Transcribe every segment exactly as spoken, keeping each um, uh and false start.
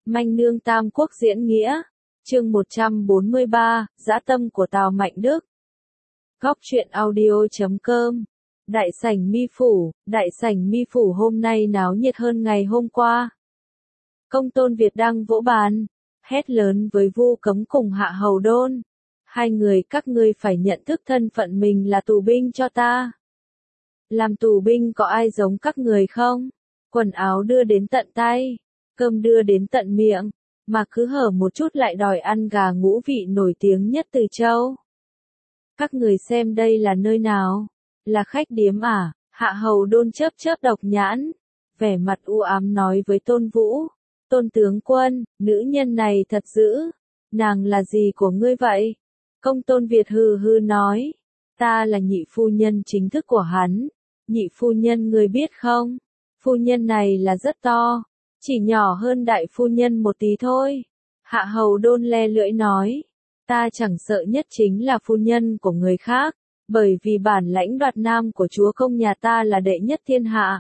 Manh Nương Tam Quốc diễn nghĩa, chương một trăm bốn mươi ba, Dã tâm của Tào Mạnh Đức. Góc truyện audio chấm com. Đại sảnh Mi Phủ, đại sảnh Mi Phủ hôm nay náo nhiệt hơn ngày hôm qua. Công Tôn Việt đang vỗ bàn, hét lớn với Vu Cấm cùng Hạ Hầu Đôn. Hai người các ngươi phải nhận thức thân phận mình là tù binh cho ta. Làm tù binh có ai giống các người không? Quần áo đưa đến tận tay, cơm đưa đến tận miệng, mà cứ hở một chút lại đòi ăn gà ngũ vị nổi tiếng nhất Từ Châu. Các người xem đây là nơi nào? Là khách điếm à? Hạ Hầu Đôn chớp chớp độc nhãn, vẻ mặt u ám nói với Tôn Vũ. Tôn tướng quân, nữ nhân này thật dữ. Nàng là gì của ngươi vậy? Công Tôn Việt hừ hừ nói. Ta là nhị phu nhân chính thức của hắn. Nhị phu nhân ngươi biết không? Phu nhân này là rất to. Chỉ nhỏ hơn đại phu nhân một tí thôi. Hạ Hầu Đôn le lưỡi nói. Ta chẳng sợ nhất chính là phu nhân của người khác. Bởi vì bản lãnh đoạt nam của chúa công nhà ta là đệ nhất thiên hạ.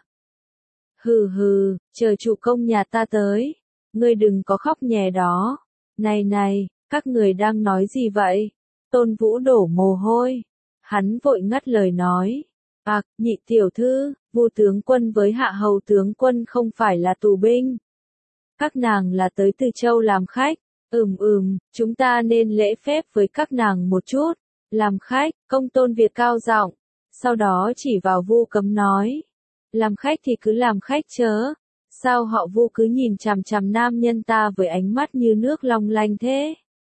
Hừ hừ, chờ chủ công nhà ta tới. Ngươi đừng có khóc nhè đó. Này này, các người đang nói gì vậy? Tôn Vũ đổ mồ hôi. Hắn vội ngắt lời nói. Ác, nhị tiểu thư, Vu tướng quân với Hạ Hầu tướng quân không phải là tù binh. Các nàng là tới Từ Châu làm khách. Ừm ừm, chúng ta nên lễ phép với các nàng một chút. Làm khách, Công Tôn Việt cao giọng, sau đó chỉ vào Vu Cấm nói. Làm khách thì cứ làm khách chớ. Sao họ Vu cứ nhìn chằm chằm nam nhân ta với ánh mắt như nước long lanh thế?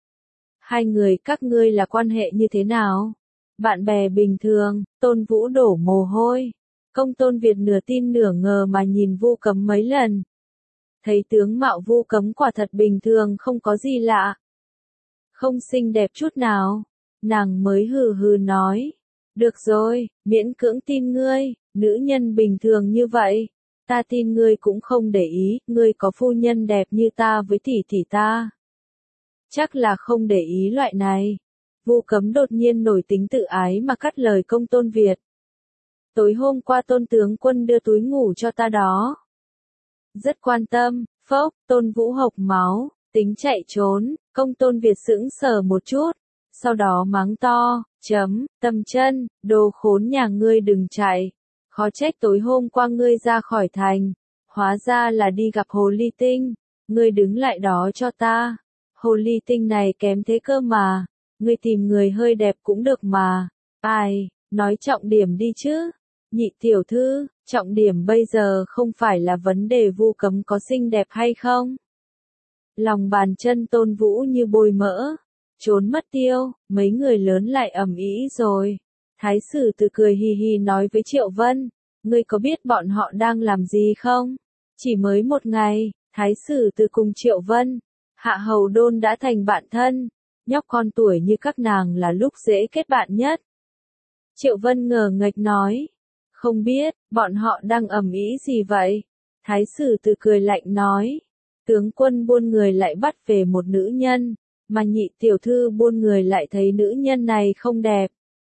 Hai người các ngươi là quan hệ như thế nào? Bạn bè bình thường. Tôn Vũ đổ mồ hôi. Công Tôn Việt nửa tin nửa ngờ mà nhìn Vu Cấm mấy lần. Thấy tướng mạo Vu Cấm quả thật bình thường, không có gì lạ. Không xinh đẹp chút nào. Nàng mới hừ hừ nói. Được rồi, miễn cưỡng tin ngươi, nữ nhân bình thường như vậy. Ta tin ngươi cũng không để ý, ngươi có phu nhân đẹp như ta với tỷ tỷ ta. Chắc là không để ý loại này. Vu Cấm đột nhiên nổi tính tự ái mà cắt lời Công Tôn Việt. Tối hôm qua Tôn tướng quân đưa túi ngủ cho ta đó. Rất quan tâm, phốc, Tôn Vũ hộc máu, tính chạy trốn. Công Tôn Việt sững sờ một chút. Sau đó mắng to, chấm, tầm chân, đồ khốn nhà ngươi đừng chạy. Khó trách tối hôm qua ngươi ra khỏi thành. Hóa ra là đi gặp Hồ Ly Tinh. Ngươi đứng lại đó cho ta. Hồ Ly Tinh này kém thế cơ mà. Ngươi tìm người hơi đẹp cũng được mà. Ai, nói trọng điểm đi chứ. Nhị tiểu thư, trọng điểm bây giờ không phải là vấn đề Vu Cấm có xinh đẹp hay không. Lòng bàn chân Tôn Vũ như bôi mỡ. Trốn mất tiêu, mấy người lớn lại ầm ĩ rồi. Thái sử Từ cười hì hì nói với Triệu Vân, ngươi có biết bọn họ đang làm gì không? Chỉ mới một ngày, Thái sử Từ cùng Triệu Vân, Hạ Hầu Đôn đã thành bạn thân. Nhóc con tuổi như các nàng là lúc dễ kết bạn nhất. Triệu Vân ngờ nghệch nói, không biết, bọn họ đang ầm ĩ gì vậy? Thái sử Từ cười lạnh nói, tướng quân buôn người lại bắt về một nữ nhân. Mà nhị tiểu thư buôn người lại thấy nữ nhân này không đẹp.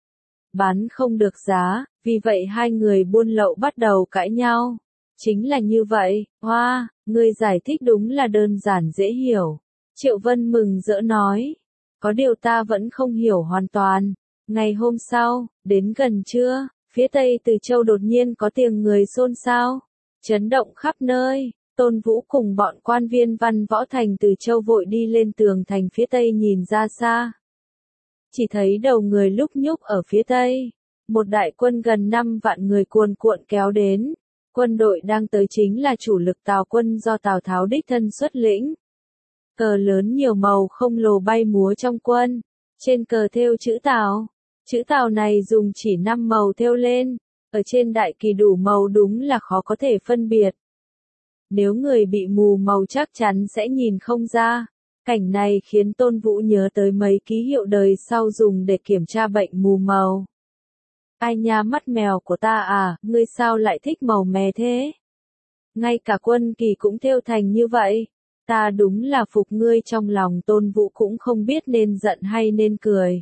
Bán không được giá, vì vậy hai người buôn lậu bắt đầu cãi nhau. Chính là như vậy, hoa, wow, ngươi giải thích đúng là đơn giản dễ hiểu. Triệu Vân mừng rỡ nói. Có điều ta vẫn không hiểu hoàn toàn. Ngày hôm sau, đến gần trưa, phía tây Từ Châu đột nhiên có tiếng người xôn xao. Chấn động khắp nơi. Tôn Vũ cùng bọn quan viên văn võ thành Từ Châu vội đi lên tường thành phía tây nhìn ra xa. Chỉ thấy đầu người lúc nhúc ở phía tây. Một đại quân gần năm vạn người cuồn cuộn kéo đến. Quân đội đang tới chính là chủ lực Tào quân do Tào Tháo đích thân xuất lĩnh. Cờ lớn nhiều màu không lồ bay múa trong quân. Trên cờ thêu chữ Tào. Chữ Tào này dùng chỉ năm màu thêu lên. Ở trên đại kỳ đủ màu đúng là khó có thể phân biệt. Nếu người bị mù màu chắc chắn sẽ nhìn không ra. Cảnh này khiến Tôn Vũ nhớ tới mấy ký hiệu đời sau dùng để kiểm tra bệnh mù màu. Ai nha mắt mèo của ta à, ngươi sao lại thích màu mè thế? Ngay cả quân kỳ cũng thêu thành như vậy. Ta đúng là phục ngươi. Trong lòng Tôn Vũ cũng không biết nên giận hay nên cười.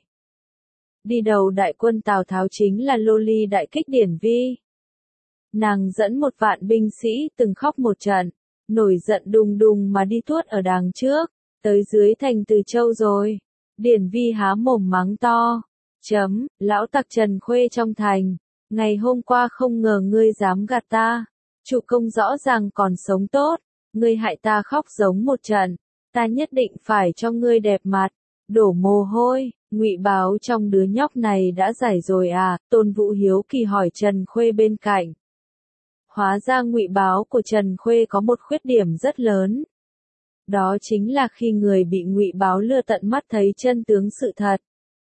Đi đầu đại quân Tào Tháo chính là Lô Ly đại kích Điển Vi. Nàng dẫn một vạn binh sĩ từng khóc một trận. nổi giận đùng đùng mà đi tuốt ở đằng trước, tới dưới thành Từ Châu rồi. Điển Vi há mồm mắng to, chấm, lão tặc Trần Khuê trong thành, ngày hôm qua không ngờ ngươi dám gạt ta, chủ công rõ ràng còn sống tốt, ngươi hại ta khóc giống một trận, ta nhất định phải cho ngươi đẹp mặt, đổ mồ hôi, ngụy báo trong đứa nhóc này đã giải rồi à, Tôn Vũ hiếu kỳ hỏi Trần Khuê bên cạnh. Hóa ra ngụy báo của Trần Khuê có một khuyết điểm rất lớn. Đó chính là khi người bị ngụy báo lừa tận mắt thấy chân tướng sự thật,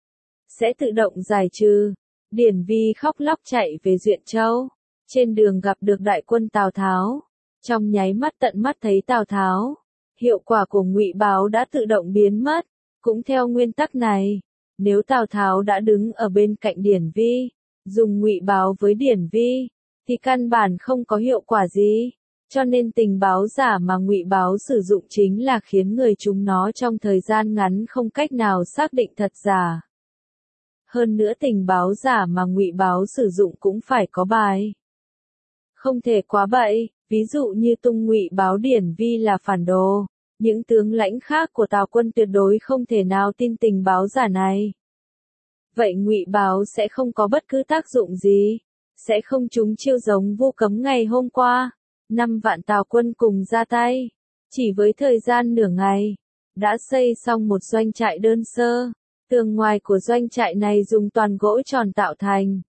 sẽ tự động giải trừ. Điển Vi khóc lóc chạy về Duyện Châu, trên đường gặp được đại quân Tào Tháo, trong nháy mắt tận mắt thấy Tào Tháo, hiệu quả của ngụy báo đã tự động biến mất. Cũng theo nguyên tắc này, nếu Tào Tháo đã đứng ở bên cạnh Điển Vi, dùng ngụy báo với Điển Vi, thì căn bản không có hiệu quả gì. Cho nên tình báo giả mà ngụy báo sử dụng chính là khiến người chúng nó trong thời gian ngắn không cách nào xác định thật giả. Hơn nữa tình báo giả mà ngụy báo sử dụng cũng phải có bài. Không thể quá bậy, ví dụ như tung ngụy báo Điển Vi là phản đồ. Những tướng lãnh khác của Tào quân tuyệt đối không thể nào tin tình báo giả này. Vậy ngụy báo sẽ không có bất cứ tác dụng gì, sẽ không trúng chiêu giống Vu Cấm ngày hôm qua. Năm vạn Tào quân cùng ra tay, chỉ với thời gian nửa ngày, đã xây xong một doanh trại đơn sơ. Tường ngoài của doanh trại này dùng toàn gỗ tròn tạo thành.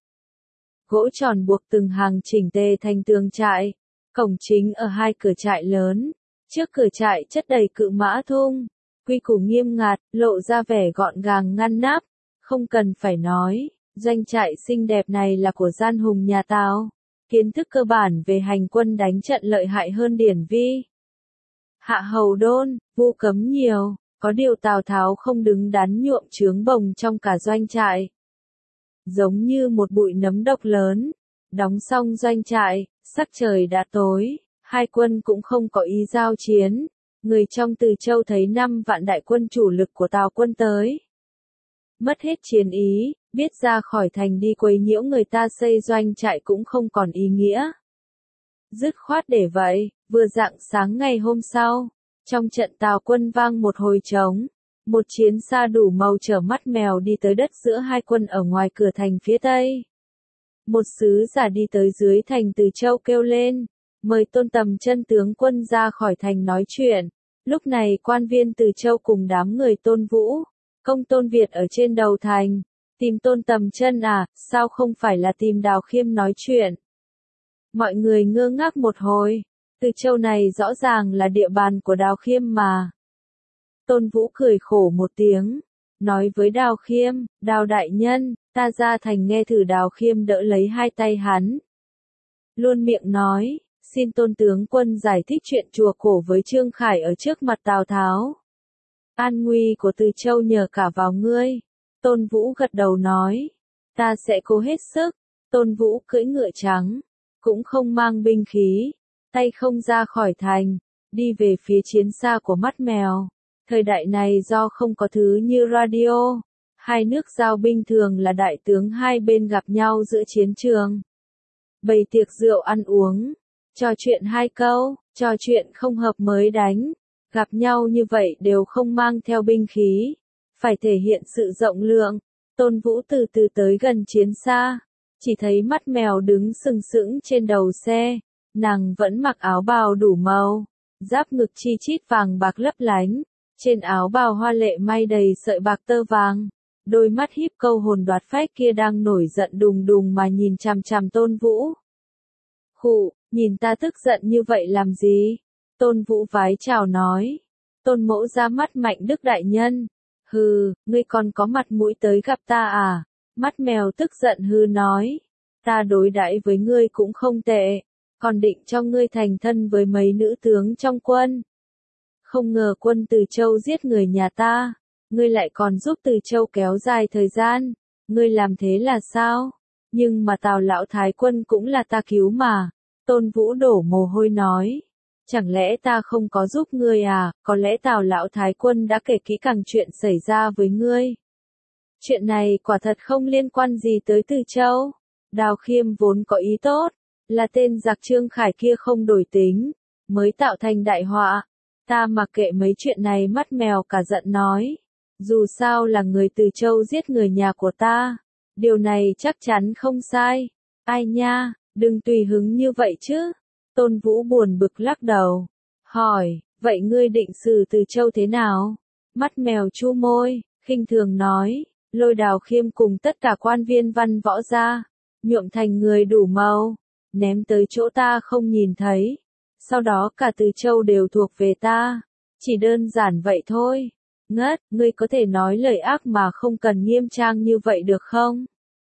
Gỗ tròn buộc từng hàng chỉnh tề thành tường trại. Cổng chính ở hai cửa trại lớn. Trước cửa trại chất đầy cự mã thung, quy củ nghiêm ngặt, lộ ra vẻ gọn gàng ngăn nắp. Không cần phải nói, doanh trại xinh đẹp này là của gian hùng nhà Tào. Kiến thức cơ bản về hành quân đánh trận lợi hại hơn Điển Vi. Hạ hầu đôn, Vu Cấm nhiều, có điều Tào Tháo không đứng đắn nhuộm chướng bồng trong cả doanh trại. Giống như một bụi nấm độc lớn, đóng xong doanh trại, sắc trời đã tối. Hai quân cũng không có ý giao chiến, người trong Từ Châu thấy năm vạn đại quân chủ lực của Tào quân tới. Mất hết chiến ý, biết ra khỏi thành đi quấy nhiễu người ta xây doanh trại cũng không còn ý nghĩa. Dứt khoát để vậy, vừa rạng sáng ngày hôm sau, trong trận Tào quân vang một hồi trống, một chiến xa đủ màu chở mắt mèo đi tới đất giữa hai quân ở ngoài cửa thành phía tây. Một sứ giả đi tới dưới thành Từ Châu kêu lên, mời Tôn Tầm Chân tướng quân ra khỏi thành nói chuyện. Lúc này quan viên Từ Châu cùng đám người Tôn Vũ, công Tôn Việt ở trên đầu thành, tìm Tôn Tầm Chân à, sao không phải là tìm Đào Khiêm nói chuyện. Mọi người ngơ ngác một hồi, Từ Châu này rõ ràng là địa bàn của Đào Khiêm mà. Tôn Vũ cười khổ một tiếng, nói với Đào Khiêm, Đào đại nhân, ta ra thành nghe thử. Đào Khiêm đỡ lấy hai tay hắn, luôn miệng nói, xin Tôn tướng quân giải thích chuyện chùa cổ với Trương Khải ở trước mặt Tào Tháo. An nguy của Từ Châu nhờ cả vào ngươi. Tôn Vũ gật đầu nói, ta sẽ cố hết sức. Tôn Vũ cưỡi ngựa trắng, cũng không mang binh khí, tay không ra khỏi thành, đi về phía chiến xa của mắt mèo. Thời đại này do không có thứ như radio, hai nước giao binh thường là đại tướng hai bên gặp nhau giữa chiến trường. Bày tiệc rượu ăn uống, trò chuyện hai câu, trò chuyện không hợp mới đánh. Gặp nhau như vậy đều không mang theo binh khí, phải thể hiện sự rộng lượng. Tôn Vũ từ từ tới gần chiến xa, chỉ thấy mắt mèo đứng sừng sững trên đầu xe, nàng vẫn mặc áo bào đủ màu, giáp ngực chi chít vàng bạc lấp lánh, trên áo bào hoa lệ may đầy sợi bạc tơ vàng, đôi mắt híp câu hồn đoạt phách kia đang nổi giận đùng đùng mà nhìn chằm chằm Tôn Vũ. Khụ, nhìn ta tức giận như vậy làm gì? Tôn Vũ vái chào nói. Tôn mẫu ra mắt Mạnh Đức đại nhân. Hừ, ngươi còn có mặt mũi tới gặp ta à? Mắt mèo tức giận hừ nói. Ta đối đãi với ngươi cũng không tệ, còn định cho ngươi thành thân với mấy nữ tướng trong quân. Không ngờ quân Từ Châu giết người nhà ta, ngươi lại còn giúp Từ Châu kéo dài thời gian. Ngươi làm thế là sao? Nhưng mà Tào lão thái quân cũng là ta cứu mà. Tôn Vũ đổ mồ hôi nói. Chẳng lẽ ta không có giúp ngươi à, có lẽ Tào lão thái quân đã kể kỹ càng chuyện xảy ra với ngươi. Chuyện này quả thật không liên quan gì tới Từ Châu. Đào Khiêm vốn có ý tốt, là tên giặc Trương Khải kia không đổi tính, mới tạo thành đại họa. Ta mặc kệ mấy chuyện này, mắt mèo cả giận nói. Dù sao là người Từ Châu giết người nhà của ta. Điều này chắc chắn không sai. Ai nha, đừng tùy hứng như vậy chứ. Tôn Vũ buồn bực lắc đầu. Hỏi, vậy ngươi định xử Từ Châu thế nào? Mắt mèo chu môi, khinh thường nói. Lôi Đào Khiêm cùng tất cả quan viên văn võ gia, nhuộm thành người đủ màu, ném tới chỗ ta không nhìn thấy. Sau đó cả Từ Châu đều thuộc về ta. Chỉ đơn giản vậy thôi. Ngất, ngươi có thể nói lời ác mà không cần nghiêm trang như vậy được không?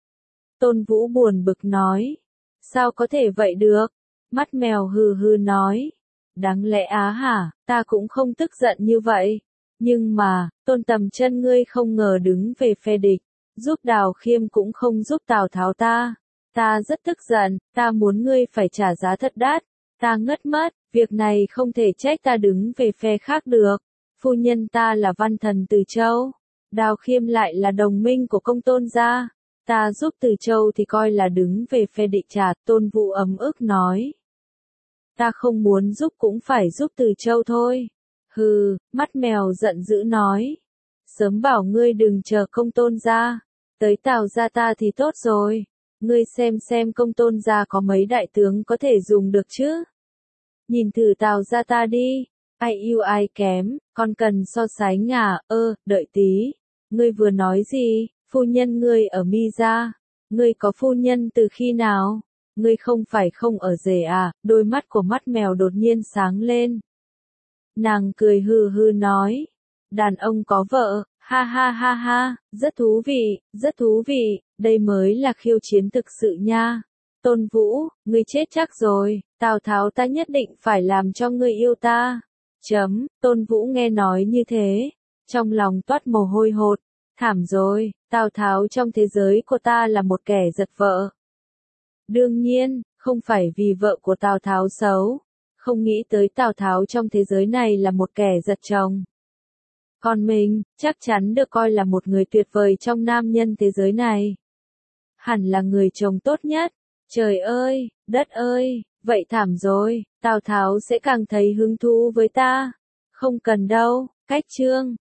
Tôn Vũ buồn bực nói. Sao có thể vậy được? Mắt mèo hừ hừ nói. Đáng lẽ á hả, ta cũng không tức giận như vậy. Nhưng mà, Tôn Tầm Chân ngươi không ngờ đứng về phe địch, giúp Đào Khiêm cũng không giúp Tào Tháo ta. Ta rất tức giận, ta muốn ngươi phải trả giá thật đắt. Ta ngất mất, việc này không thể trách ta đứng về phe khác được. Phu nhân ta là văn thần Từ Châu, Đào Khiêm lại là đồng minh của công Tôn gia. Ta giúp Từ Châu thì coi là đứng về phe địch trả. Tôn Vũ ấm ức nói. Ta không muốn giúp cũng phải giúp Từ Châu thôi. Hừ, mắt mèo giận dữ nói. Sớm bảo ngươi đừng chờ công Tôn gia, tới Tào gia ta thì tốt rồi. Ngươi xem xem công Tôn gia có mấy đại tướng có thể dùng được chứ. Nhìn thử Tào gia ta đi, ai ưu ai kém, còn cần so sánh à? Ơ, đợi tí. Ngươi vừa nói gì? Phu nhân ngươi ở Mi gia. Ngươi có phu nhân từ khi nào? Ngươi không phải không ở rể à? Đôi mắt của mắt mèo đột nhiên sáng lên. Nàng cười hừ hừ nói. Đàn ông có vợ, ha ha ha ha, rất thú vị, rất thú vị, đây mới là khiêu chiến thực sự nha. Tôn Vũ, ngươi chết chắc rồi, Tào Tháo ta nhất định phải làm cho ngươi yêu ta. Chấm, Tôn Vũ nghe nói như thế, trong lòng toát mồ hôi hột. Thảm rồi, Tào Tháo trong thế giới của ta là một kẻ giật vợ. Đương nhiên, không phải vì vợ của Tào Tháo xấu, không nghĩ tới Tào Tháo trong thế giới này là một kẻ giật chồng. Còn mình, chắc chắn được coi là một người tuyệt vời trong nam nhân thế giới này. Hẳn là người chồng tốt nhất. Trời ơi, đất ơi, vậy thảm rồi, Tào Tháo sẽ càng thấy hứng thú với ta. Không cần đâu, cách chương.